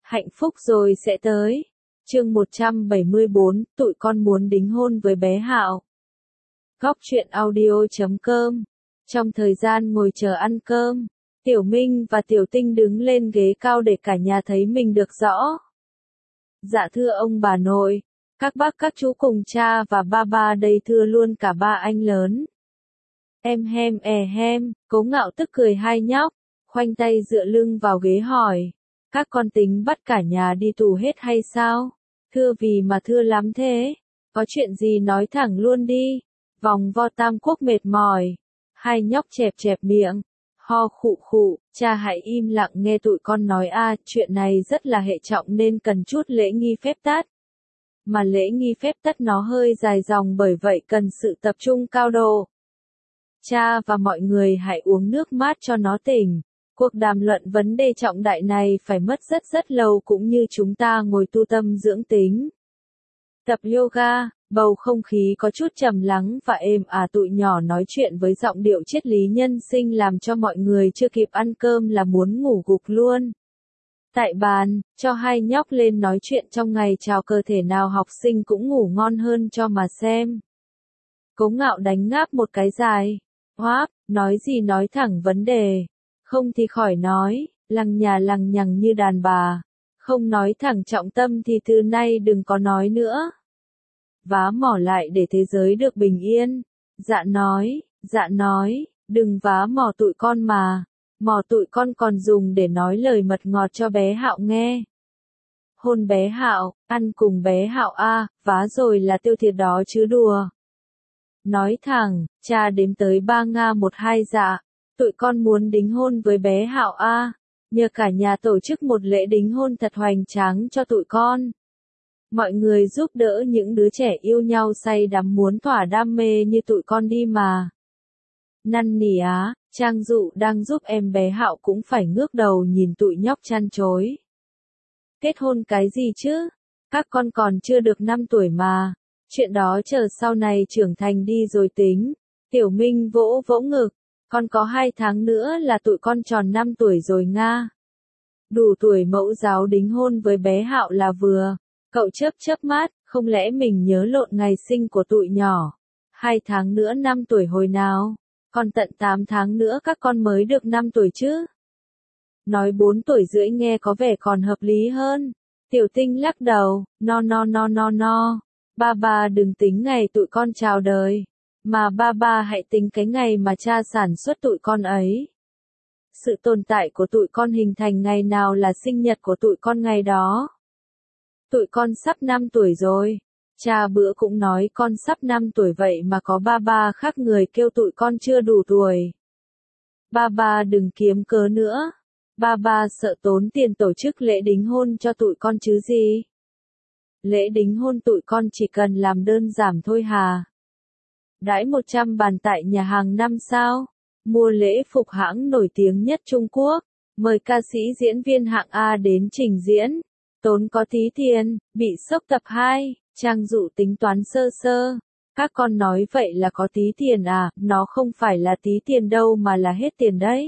Hạnh phúc rồi sẽ tới. Chương 174, tụi con muốn đính hôn với bé Hạo. Góc truyện audio.com. Trong thời gian ngồi chờ ăn cơm, Tiểu Minh và Tiểu Tinh đứng lên ghế cao để cả nhà thấy mình được rõ. Dạ thưa ông bà nội, các bác các chú cùng cha và ba đây, thưa luôn cả ba anh lớn. Em hem, Cố Ngạo tức cười hai nhóc, khoanh tay dựa lưng vào ghế hỏi. Các con tính bắt cả nhà đi tù hết hay sao? Thưa vì mà thưa lắm thế. Có chuyện gì nói thẳng luôn đi. Vòng vo Tam Quốc mệt mỏi. Hai nhóc chẹp miệng. Ho khụ khụ, cha hãy im lặng nghe tụi con nói chuyện này rất là hệ trọng nên cần chút lễ nghi phép tắc. Mà lễ nghi phép tắc nó hơi dài dòng, bởi vậy cần sự tập trung cao độ. Cha và mọi người hãy uống nước mát cho nó tỉnh. Cuộc đàm luận vấn đề trọng đại này phải mất rất lâu, cũng như chúng ta ngồi tu tâm dưỡng tính. Tập yoga, bầu không khí có chút trầm lắng và êm tụi nhỏ nói chuyện với giọng điệu triết lý nhân sinh làm cho mọi người chưa kịp ăn cơm là muốn ngủ gục luôn. Tại bàn, cho hai nhóc lên nói chuyện trong ngày chào cơ thể nào học sinh cũng ngủ ngon hơn cho mà xem. Cố Ngạo đánh ngáp một cái dài. Hoáp, nói gì nói thẳng vấn đề. Không thì khỏi nói, lằng nhằng như đàn bà. Không nói thẳng trọng tâm thì từ nay đừng có nói nữa. Vá mỏ lại để thế giới được bình yên. Dạ nói, đừng vá mỏ tụi con mà. Mỏ tụi con còn dùng để nói lời mật ngọt cho bé Hạo nghe. Hôn bé Hạo, ăn cùng bé Hạo vá rồi là tiêu thiệt đó chứ đùa. Nói thẳng, cha đếm tới 3 Nga 1 2 dạ. Tụi con muốn đính hôn với bé Hạo nhờ cả nhà tổ chức một lễ đính hôn thật hoành tráng cho tụi con. Mọi người giúp đỡ những đứa trẻ yêu nhau say đắm muốn thỏa đam mê như tụi con đi mà. Năn nỉ Trang Dụ đang giúp em bé Hạo cũng phải ngước đầu nhìn tụi nhóc chăn chối. Kết hôn cái gì chứ? Các con còn chưa được 5 tuổi mà. Chuyện đó chờ sau này trưởng thành đi rồi tính. Tiểu Minh vỗ ngực. Con có 2 tháng nữa là tụi con tròn 5 tuổi rồi Nga. Đủ tuổi mẫu giáo đính hôn với bé Hạo là vừa. Cậu chớp mắt, không lẽ mình nhớ lộn ngày sinh của tụi nhỏ. 2 tháng nữa 5 tuổi hồi nào? Còn tận 8 tháng nữa các con mới được 5 tuổi chứ? Nói 4 tuổi rưỡi nghe có vẻ còn hợp lý hơn. Tiểu Tinh lắc đầu, no. Ba đừng tính ngày tụi con chào đời. Mà ba hãy tính cái ngày mà cha sản xuất tụi con ấy. Sự tồn tại của tụi con hình thành ngày nào là sinh nhật của tụi con ngày đó. Tụi con sắp 5 tuổi rồi. Cha bữa cũng nói con sắp 5 tuổi vậy mà có ba khác người kêu tụi con chưa đủ tuổi. Ba đừng kiếm cớ nữa. Ba sợ tốn tiền tổ chức lễ đính hôn cho tụi con chứ gì. Lễ đính hôn tụi con chỉ cần làm đơn giản thôi hà. Đãi 100 bàn tại nhà hàng 5 sao. Mua lễ phục hãng nổi tiếng nhất Trung Quốc. Mời ca sĩ diễn viên hạng A đến trình diễn. Tốn có tí tiền, bị sốc tập 2, Trang Dụ tính toán sơ. Các con nói vậy là có tí tiền nó không phải là tí tiền đâu mà là hết tiền đấy.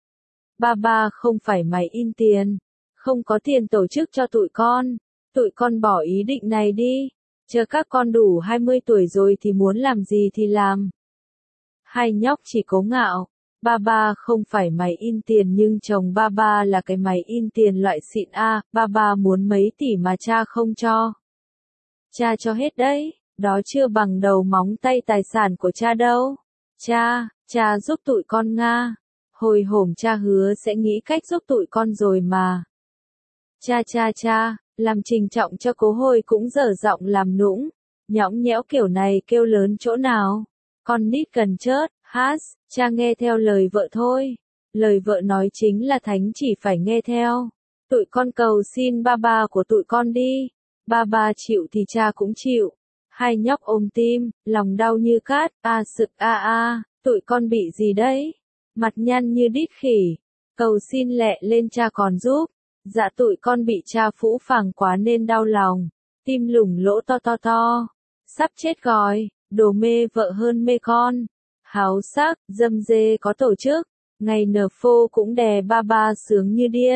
Ba không phải mày in tiền. Không có tiền tổ chức cho tụi con bỏ ý định này đi. Chờ các con đủ 20 tuổi rồi thì muốn làm gì thì làm. Hai nhóc chỉ Cố Ngạo. Ba không phải mày in tiền nhưng chồng ba là cái máy in tiền loại xịn ba muốn mấy tỷ mà cha không cho. Cha cho hết đấy, đó chưa bằng đầu móng tay tài sản của cha đâu. Cha giúp tụi con Nga. Hồi hổm cha hứa sẽ nghĩ cách giúp tụi con rồi mà. Cha, làm trình trọng cho Cố Hồi cũng dở giọng làm nũng. Nhõng nhẽo kiểu này kêu lớn chỗ nào. Con nít cần chớt. Cha nghe theo lời vợ thôi. Lời vợ nói chính là thánh chỉ phải nghe theo. Tụi con cầu xin ba của tụi con đi. Ba chịu thì cha cũng chịu. Hai nhóc ôm tim, lòng đau như cát, sực tụi con bị gì đấy? Mặt nhăn như đít khỉ. Cầu xin lẹ lên cha còn giúp. Dạ tụi con bị cha phũ phàng quá nên đau lòng. Tim lủng lỗ to. Sắp chết rồi, đồ mê vợ hơn mê con. Háo sắc, dâm dê có tổ chức. Ngày nở phô cũng đè ba sướng như điên.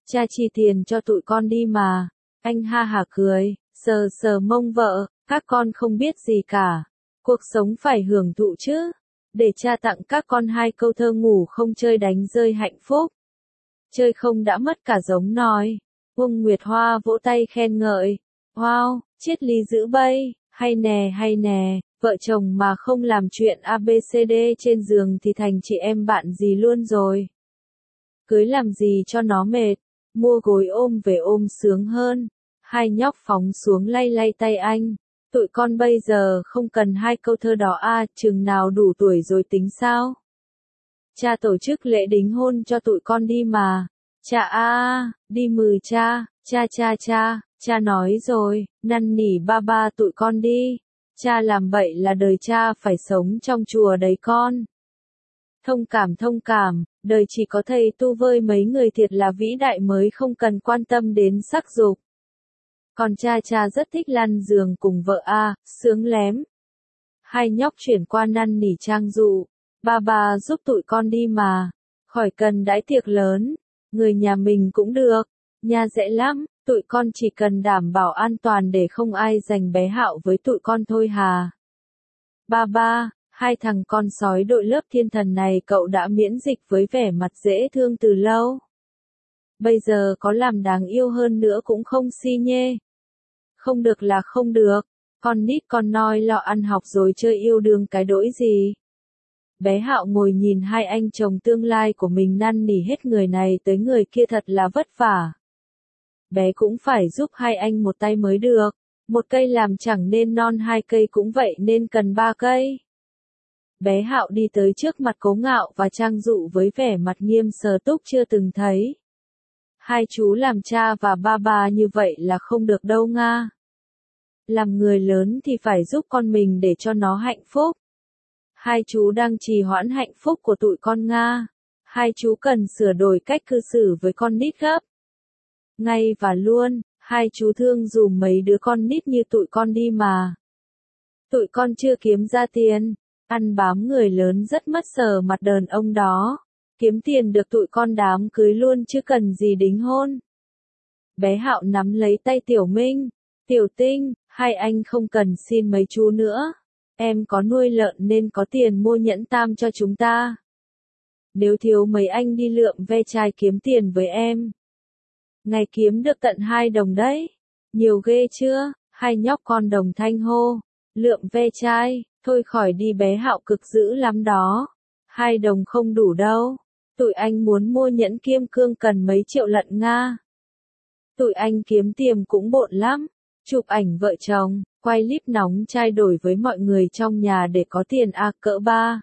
cha chi tiền cho tụi con đi mà. Anh ha hả cười, sờ sờ mông vợ, các con không biết gì cả. Cuộc sống phải hưởng thụ chứ. Để cha tặng các con 2 câu thơ ngủ không chơi đánh rơi hạnh phúc. Chơi không đã mất cả giống nòi. Uông Nguyệt Hoa vỗ tay khen ngợi. Wow, triết lý giữ bay, hay nè, vợ chồng mà không làm chuyện ABCD trên giường thì thành chị em bạn gì luôn rồi. Cưới làm gì cho nó mệt, mua gối ôm về ôm sướng hơn. Hai nhóc phóng xuống lay lay tay anh. Tụi con bây giờ không cần 2 câu thơ đó à, chừng nào đủ tuổi rồi tính sao? Cha tổ chức lễ đính hôn cho tụi con đi mà. Cha à, đi mừ cha, cha nói rồi, năn nỉ ba tụi con đi. Cha làm bậy là đời cha phải sống trong chùa đấy con. Thông cảm, đời chỉ có thầy tu vơi mấy người thiệt là vĩ đại mới không cần quan tâm đến sắc dục. Còn cha rất thích lăn giường cùng vợ à, sướng lém. Hai nhóc chuyển qua năn nỉ Trang dụ. Ba giúp tụi con đi mà. Khỏi cần đãi tiệc lớn. Người nhà mình cũng được. Nhà dễ lắm, tụi con chỉ cần đảm bảo an toàn để không ai giành bé Hạo với tụi con thôi hà. Ba, 2 thằng con sói đội lớp thiên thần này cậu đã miễn dịch với vẻ mặt dễ thương từ lâu. Bây giờ có làm đáng yêu hơn nữa cũng không si nhê. Không được là không được. Con nít con noi lo ăn học rồi chơi yêu đương cái đỗi gì. Bé Hạo ngồi nhìn 2 anh chồng tương lai của mình năn nỉ hết người này tới người kia thật là vất vả. Bé cũng phải giúp 2 anh một tay mới được. Một cây làm chẳng nên non, 2 cây cũng vậy nên cần 3 cây. Bé Hạo đi tới trước mặt Cố Ngạo và Trang Dụ với vẻ mặt nghiêm sờ túc chưa từng thấy. 2 chú làm cha và ba như vậy là không được đâu nga. Làm người lớn thì phải giúp con mình để cho nó hạnh phúc. 2 chú đang trì hoãn hạnh phúc của tụi con nga. 2 chú cần sửa đổi cách cư xử với con nít gấp. Ngay và luôn, 2 chú thương dùm mấy đứa con nít như tụi con đi mà. Tụi con chưa kiếm ra tiền, ăn bám người lớn rất mất sờ mặt đàn ông đó. Kiếm tiền được tụi con đám cưới luôn chứ cần gì đính hôn. Bé Hạo nắm lấy tay Tiểu Minh. Tiểu Tinh, 2 anh không cần xin mấy chú nữa. Em có nuôi lợn nên có tiền mua nhẫn tam cho chúng ta. Nếu thiếu mấy anh đi lượm ve chai kiếm tiền với em. Ngày kiếm được tận 2 đồng đấy. Nhiều ghê chưa? 2 nhóc con đồng thanh hô. Lượm ve chai, thôi khỏi đi bé Hạo cực dữ lắm đó. 2 đồng không đủ đâu. Tụi anh muốn mua nhẫn kim cương cần mấy triệu lận nga. Tụi anh kiếm tiền cũng bộn lắm. Chụp ảnh vợ chồng, quay clip nóng chai đổi với mọi người trong nhà để có tiền cỡ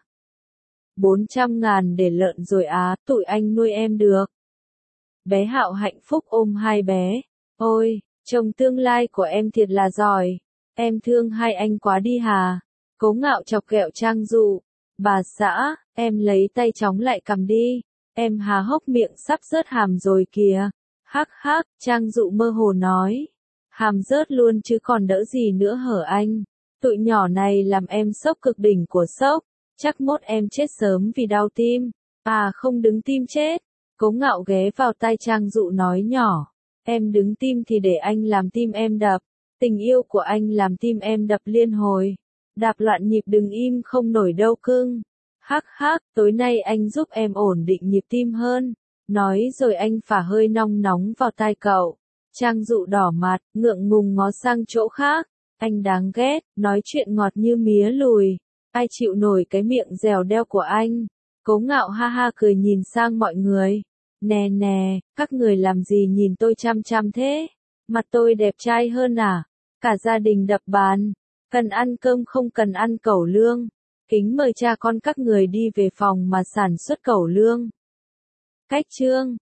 400.000 để lợn rồi tụi anh nuôi em được. Bé Hạo hạnh phúc ôm 2 bé. Ôi, chồng tương lai của em thiệt là giỏi. Em thương 2 anh quá đi hà. Cố Ngạo chọc ghẹo Trang Dụ. Bà xã, em lấy tay chống lại cầm đi. Em há hốc miệng sắp rớt hàm rồi kìa. Hắc, Trang Dụ mơ hồ nói. Hàm rớt luôn chứ còn đỡ gì nữa hở anh. Tụi nhỏ này làm em sốc cực đỉnh của sốc. Chắc mốt em chết sớm vì đau tim. Không đứng tim chết. Cố Ngạo ghé vào tai Trang Dụ nói nhỏ. Em đứng tim thì để anh làm tim em đập. Tình yêu của anh làm tim em đập liên hồi. Đạp loạn nhịp đừng im không nổi đâu cưng. Hắc, tối nay anh giúp em ổn định nhịp tim hơn. Nói rồi anh phả hơi nóng vào tai cậu. Trang Dụ đỏ mặt, ngượng ngùng ngó sang chỗ khác. Anh đáng ghét, nói chuyện ngọt như mía lùi. Ai chịu nổi cái miệng dẻo đeo của anh. Cố Ngạo ha cười nhìn sang mọi người. Nè, các người làm gì nhìn tôi chăm thế? Mặt tôi đẹp trai hơn à? Cả gia đình đập bàn. Cần ăn cơm không cần ăn cẩu lương. Kính mời cha con các người đi về phòng mà sản xuất cẩu lương. Cách chương